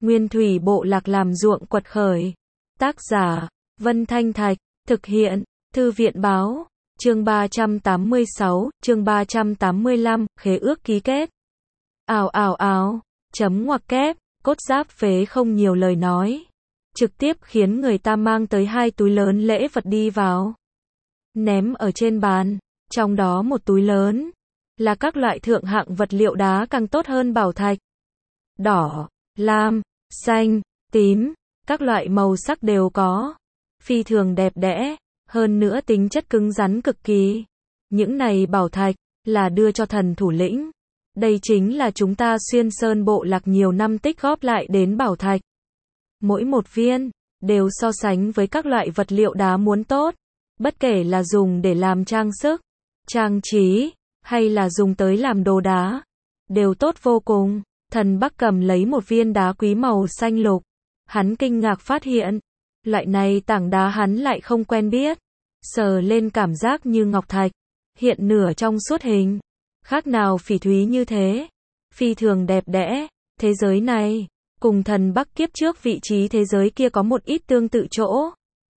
Nguyên thủy bộ lạc làm ruộng quật khởi. Tác giả, Vân Thanh Thạch, thực hiện, Thư viện báo, chương 386, chương 385, khế ước ký kết. Chấm ngoặc kép, Cốt Giáp phế không nhiều lời nói. Trực tiếp khiến người ta mang tới 2 túi lớn lễ vật đi vào. Ném ở trên bàn, trong đó một túi lớn, là các loại thượng hạng vật liệu đá càng tốt hơn bảo thạch. Đỏ, lam, xanh, tím, các loại màu sắc đều có. Phi thường đẹp đẽ, hơn nữa tính chất cứng rắn cực kỳ. Những này bảo thạch, là đưa cho thần thủ lĩnh. Đây chính là chúng ta Xuyên Sơn bộ lạc nhiều năm tích góp lại đến bảo thạch. Mỗi một viên, đều so sánh với các loại vật liệu đá muốn tốt. Bất kể là dùng để làm trang sức, trang trí, hay là dùng tới làm đồ đá, đều tốt vô cùng. Thần Bắc cầm lấy một viên đá quý màu xanh lục. Hắn kinh ngạc phát hiện, loại này tảng đá hắn lại không quen biết. Sờ lên cảm giác như ngọc thạch, hiện nửa trong suốt hình, khác nào phỉ thúy như thế. Phi thường đẹp đẽ, thế giới này, cùng thần Bắc kiếp trước vị trí thế giới kia có một ít tương tự chỗ.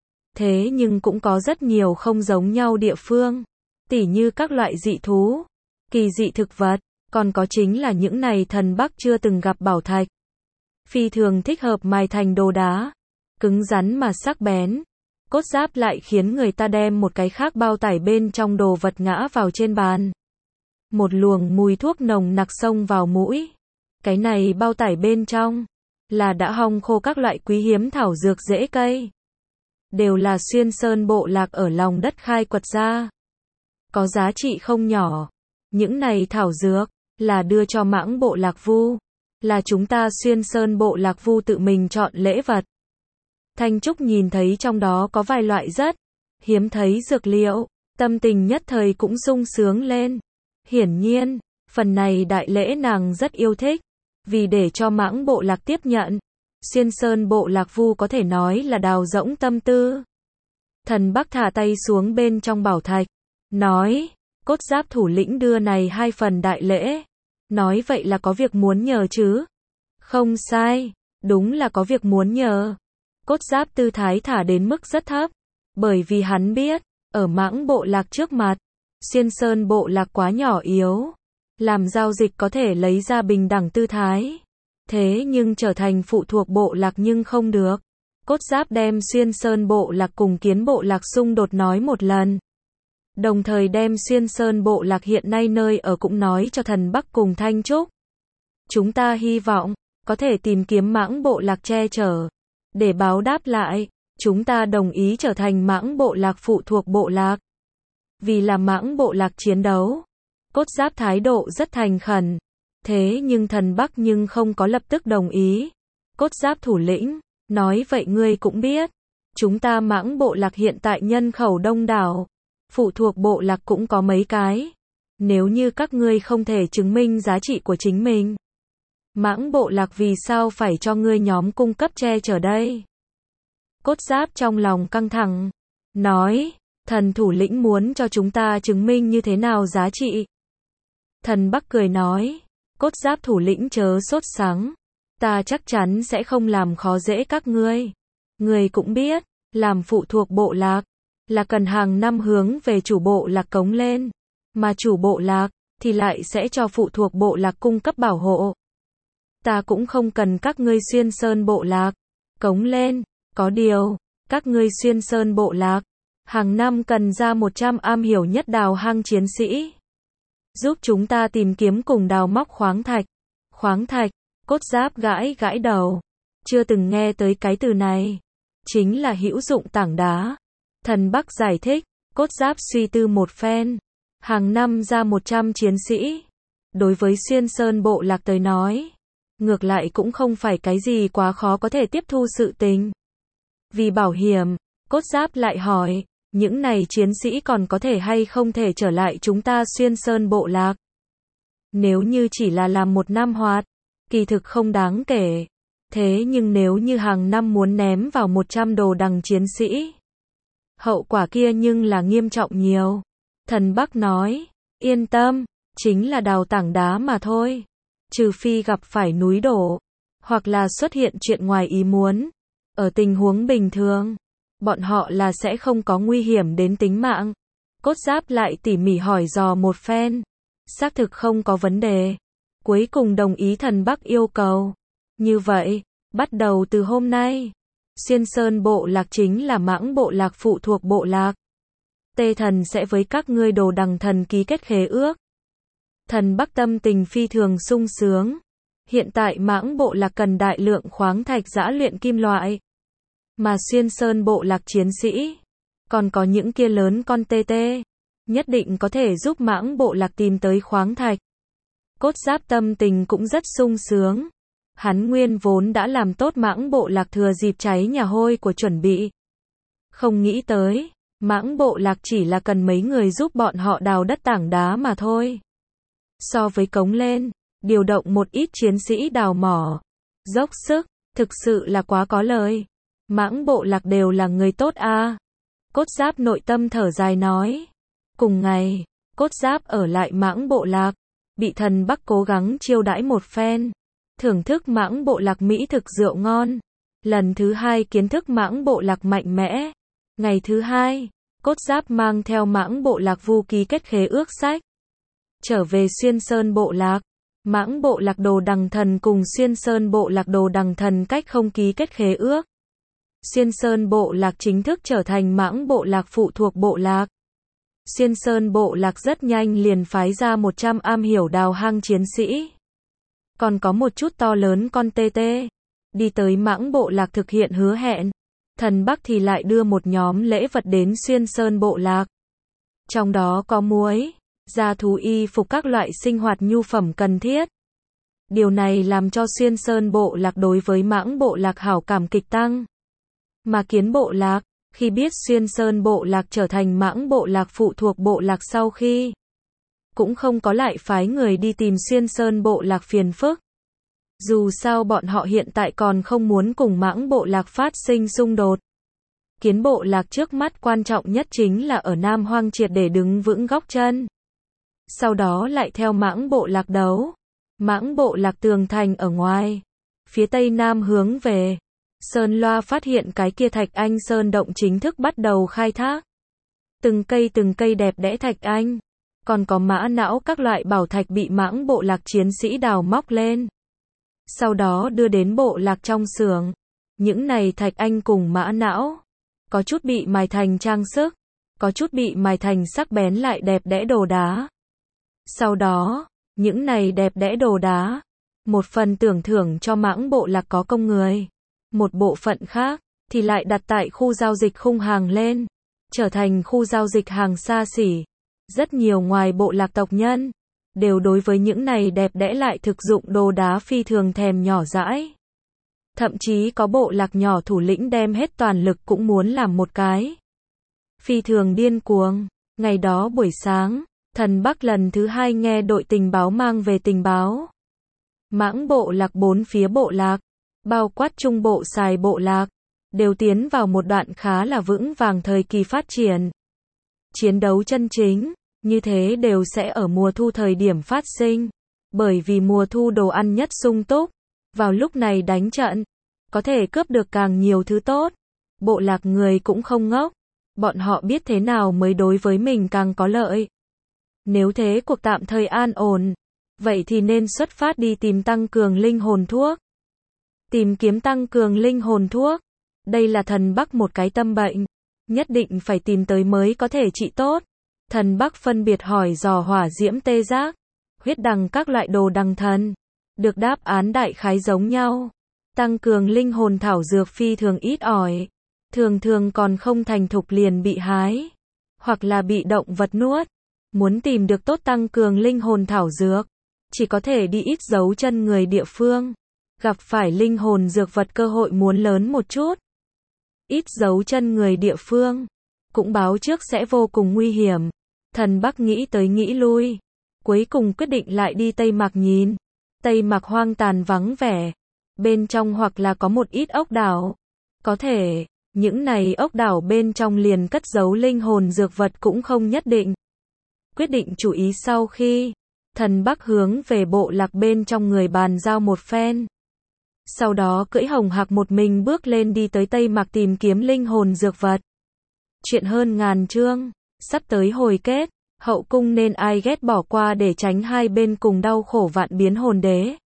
Thế nhưng cũng có rất nhiều không giống nhau địa phương, tỉ như các loại dị thú, kỳ dị thực vật, còn có chính là những này thần Bắc chưa từng gặp bảo thạch. Phi thường thích hợp mài thành đồ đá, cứng rắn mà sắc bén. Cốt Giáp lại khiến người ta đem một cái khác bao tải bên trong đồ vật ngã vào trên bàn. Một luồng mùi thuốc nồng nặc xông vào mũi. Cái này bao tải bên trong, là đã hong khô các loại quý hiếm thảo dược rễ cây. Đều là Xuyên Sơn bộ lạc ở lòng đất khai quật ra. Có giá trị không nhỏ. Những này thảo dược, là đưa cho Mãng bộ lạc Vu. Là chúng ta Xuyên Sơn bộ lạc Vu tự mình chọn lễ vật. Thanh Trúc nhìn thấy trong đó có vài loại rất hiếm thấy dược liệu, tâm tình nhất thời cũng sung sướng lên. Hiển nhiên, phần này đại lễ nàng rất yêu thích, vì để cho Mãng bộ lạc tiếp nhận. Xuyên Sơn bộ lạc Vu có thể nói là đào rỗng tâm tư. Thần Bắc thả tay xuống bên trong bảo thạch, nói, Cốt Giáp thủ lĩnh đưa này 2 phần đại lễ. Nói vậy là có việc muốn nhờ chứ? Không sai, đúng là có việc muốn nhờ. Cốt Giáp tư thái thả đến mức rất thấp, bởi vì hắn biết, ở Mãng bộ lạc trước mặt, Xuyên Sơn bộ lạc quá nhỏ yếu, làm giao dịch có thể lấy ra bình đẳng tư thái. Thế nhưng trở thành phụ thuộc bộ lạc nhưng không được. Cốt Giáp đem Xuyên Sơn bộ lạc cùng Kiến bộ lạc xung đột nói một lần. Đồng thời đem Xuyên Sơn bộ lạc hiện nay nơi ở cũng nói cho thần Bắc cùng Thanh Trúc. Chúng ta hy vọng, có thể tìm kiếm Mãng bộ lạc che chở. Để báo đáp lại, chúng ta đồng ý trở thành Mãng bộ lạc phụ thuộc bộ lạc. Vì là Mãng bộ lạc chiến đấu. Cốt Giáp thái độ rất thành khẩn. Thế nhưng thần Bắc nhưng không có lập tức đồng ý. Cốt Giáp thủ lĩnh, nói vậy ngươi cũng biết. Chúng ta Mãng bộ lạc hiện tại nhân khẩu đông đảo. Phụ thuộc bộ lạc cũng có mấy cái. Nếu như các ngươi không thể chứng minh giá trị của chính mình, Mãng bộ lạc vì sao phải cho ngươi nhóm cung cấp che chở đây? Cốt Giáp trong lòng căng thẳng, nói, thần thủ lĩnh muốn cho chúng ta chứng minh như thế nào giá trị. Thần Bắc cười nói, Cốt Giáp thủ lĩnh chớ sốt sắng, ta chắc chắn sẽ không làm khó dễ các ngươi. Ngươi cũng biết, làm phụ thuộc bộ lạc, là cần hàng năm hướng về chủ bộ lạc cống lên, mà chủ bộ lạc, thì lại sẽ cho phụ thuộc bộ lạc cung cấp bảo hộ. Ta cũng không cần các ngươi Xuyên Sơn bộ lạc cống lên, có điều, các ngươi Xuyên Sơn bộ lạc, hàng năm cần ra 100 am hiểu nhất đào hang chiến sĩ. Giúp chúng ta tìm kiếm cùng đào móc khoáng thạch. Khoáng thạch, Cốt Giáp gãi gãi đầu. Chưa từng nghe tới cái từ này. Chính là hữu dụng tảng đá. Thần Bắc giải thích, Cốt Giáp suy tư một phen. Hàng năm ra 100 chiến sĩ. Đối với Xuyên Sơn bộ lạc tới nói, ngược lại cũng không phải cái gì quá khó có thể tiếp thu sự tình. Vì bảo hiểm, Cốt Giáp lại hỏi, những này chiến sĩ còn có thể hay không thể trở lại chúng ta Xuyên Sơn bộ lạc? Nếu như chỉ là làm 1 năm hoạt, kỳ thực không đáng kể. Thế nhưng nếu như hàng năm muốn ném vào 100 đồ đằng chiến sĩ, hậu quả kia nhưng là nghiêm trọng nhiều. Thần Bắc nói, yên tâm, chính là đào tảng đá mà thôi. Trừ phi gặp phải núi đổ, hoặc là xuất hiện chuyện ngoài ý muốn. Ở tình huống bình thường, bọn họ là sẽ không có nguy hiểm đến tính mạng. Cốt Giáp lại tỉ mỉ hỏi dò một phen, xác thực không có vấn đề. Cuối cùng đồng ý Thần Bắc yêu cầu. Như vậy, bắt đầu từ hôm nay, Xuyên Sơn bộ lạc chính là Mãng bộ lạc phụ thuộc bộ lạc. Tê Thần sẽ với các ngươi Đồ Đằng Thần ký kết khế ước. Thần Bắc tâm tình phi thường sung sướng. Hiện tại Mãng bộ lạc cần đại lượng khoáng thạch giã luyện kim loại. Mà Xuyên Sơn bộ lạc chiến sĩ, còn có những kia lớn con tê tê, nhất định có thể giúp Mãng bộ lạc tìm tới khoáng thạch. Cốt Giáp tâm tình cũng rất sung sướng. Hắn nguyên vốn đã làm tốt Mãng bộ lạc thừa dịp cháy nhà hôi của chuẩn bị. Không nghĩ tới, Mãng bộ lạc chỉ là cần mấy người giúp bọn họ đào đất tảng đá mà thôi. So với cống lên, điều động một ít chiến sĩ đào mỏ, dốc sức, thực sự là quá có lời. Mãng bộ lạc đều là người tốt a. Cốt Giáp nội tâm thở dài nói. Cùng ngày, Cốt Giáp ở lại Mãng bộ lạc, bị Thần Bắc cố gắng chiêu đãi một phen, thưởng thức Mãng bộ lạc mỹ thực rượu ngon. Lần thứ hai kiến thức Mãng bộ lạc mạnh mẽ. Ngày thứ hai, Cốt Giáp mang theo Mãng bộ lạc vu ký kết khế ước sách. Trở về Xuyên Sơn bộ lạc, Mãng bộ lạc Đồ Đằng Thần cùng Xuyên Sơn bộ lạc Đồ Đằng Thần cách không ký kết khế ước. Xuyên Sơn bộ lạc chính thức trở thành Mãng bộ lạc phụ thuộc bộ lạc. Xuyên Sơn bộ lạc rất nhanh liền phái ra 100 am hiểu đào hang chiến sĩ. Còn có một chút to lớn con tê tê, đi tới Mãng bộ lạc thực hiện hứa hẹn. Thần Bắc thì lại đưa một nhóm lễ vật đến Xuyên Sơn bộ lạc. Trong đó có muối, da thú y phục các loại sinh hoạt nhu phẩm cần thiết. Điều này làm cho Xuyên Sơn bộ lạc đối với Mãng bộ lạc hảo cảm kịch tăng. Mà Kiến bộ lạc, khi biết Xuyên Sơn bộ lạc trở thành Mãng bộ lạc phụ thuộc bộ lạc sau khi, cũng không có lại phái người đi tìm Xuyên Sơn bộ lạc phiền phức. Dù sao bọn họ hiện tại còn không muốn cùng Mãng bộ lạc phát sinh xung đột. Kiến bộ lạc trước mắt quan trọng nhất chính là ở Nam Hoang triệt để đứng vững góc chân. Sau đó lại theo Mãng bộ lạc đấu. Mãng bộ lạc tường thành ở ngoài, phía tây nam hướng về. Sơn Loa phát hiện cái kia Thạch Anh Sơn động chính thức bắt đầu khai thác. Từng cây đẹp đẽ Thạch Anh, còn có mã não các loại bảo thạch bị Mãng bộ lạc chiến sĩ đào móc lên. Sau đó đưa đến bộ lạc trong xưởng. Những này Thạch Anh cùng mã não, có chút bị mài thành trang sức, có chút bị mài thành sắc bén lại đẹp đẽ đồ đá. Sau đó, những này đẹp đẽ đồ đá, một phần tưởng thưởng cho Mãng bộ lạc có công người. Một bộ phận khác, thì lại đặt tại khu giao dịch khung hàng lên, trở thành khu giao dịch hàng xa xỉ. Rất nhiều ngoài bộ lạc tộc nhân, đều đối với những này đẹp đẽ lại thực dụng đồ đá phi thường thèm nhỏ dãi. Thậm chí có bộ lạc nhỏ thủ lĩnh đem hết toàn lực cũng muốn làm một cái. Phi thường điên cuồng. Ngày đó buổi sáng, Thần Bắc lần thứ hai nghe đội tình báo mang về tình báo. Mãng bộ lạc bốn phía bộ lạc, bao quát trung bộ xài bộ lạc, đều tiến vào một đoạn khá là vững vàng thời kỳ phát triển. Chiến đấu chân chính, như thế đều sẽ ở mùa thu thời điểm phát sinh. Bởi vì mùa thu đồ ăn nhất sung túc, vào lúc này đánh trận, có thể cướp được càng nhiều thứ tốt. Bộ lạc người cũng không ngốc, bọn họ biết thế nào mới đối với mình càng có lợi. Nếu thế cuộc tạm thời an ổn, vậy thì nên xuất phát đi tìm tăng cường linh hồn thuốc. Tìm kiếm tăng cường linh hồn thuốc. Đây là Thần Bắc một cái tâm bệnh, nhất định phải tìm tới mới có thể trị tốt. Thần Bắc phân biệt hỏi dò hỏa diễm tê giác, huyết đằng các loại đồ đằng thần. Được đáp án đại khái giống nhau. Tăng cường linh hồn thảo dược phi thường ít ỏi. Thường thường còn không thành thục liền bị hái, hoặc là bị động vật nuốt. Muốn tìm được tốt tăng cường linh hồn thảo dược, chỉ có thể đi ít dấu chân người địa phương. Gặp phải linh hồn dược vật cơ hội muốn lớn một chút. Ít dấu chân người địa phương, cũng báo trước sẽ vô cùng nguy hiểm. Thần Bắc nghĩ tới nghĩ lui, cuối cùng quyết định lại đi Tây Mạc nhìn. Tây Mạc hoang tàn vắng vẻ, bên trong hoặc là có một ít ốc đảo. Có thể, những này ốc đảo bên trong liền cất giấu linh hồn dược vật cũng không nhất định. Quyết định chú ý sau khi, Thần Bắc hướng về bộ lạc bên trong người bàn giao một phen. Sau đó cưỡi hồng hạc một mình bước lên đi tới Tây Mạc tìm kiếm linh hồn dược vật. Chuyện hơn ngàn chương, sắp tới hồi kết, hậu cung nên ai ghét bỏ qua để tránh hai bên cùng đau khổ vạn biến hồn đế.